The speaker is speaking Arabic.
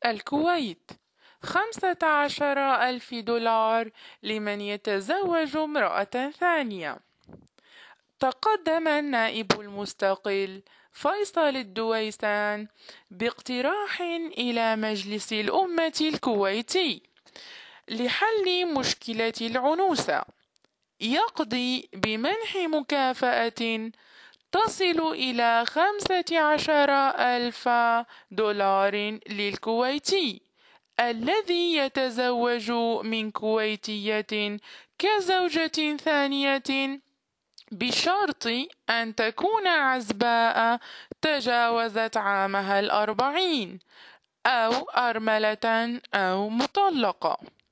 الكويت 15,000 دولار لمن يتزوج امرأة ثانية. تقدم النائب المستقل فيصل الدويسان باقتراح إلى مجلس الأمة الكويتي لحل مشكلة العنوسة، يقضي بمنح مكافأة تصل إلى 15,000 دولار للكويتي الذي يتزوج من كويتية كزوجة ثانية، بشرط أن تكون عزباء تجاوزت عامها 40 أو أرملة أو مطلقة.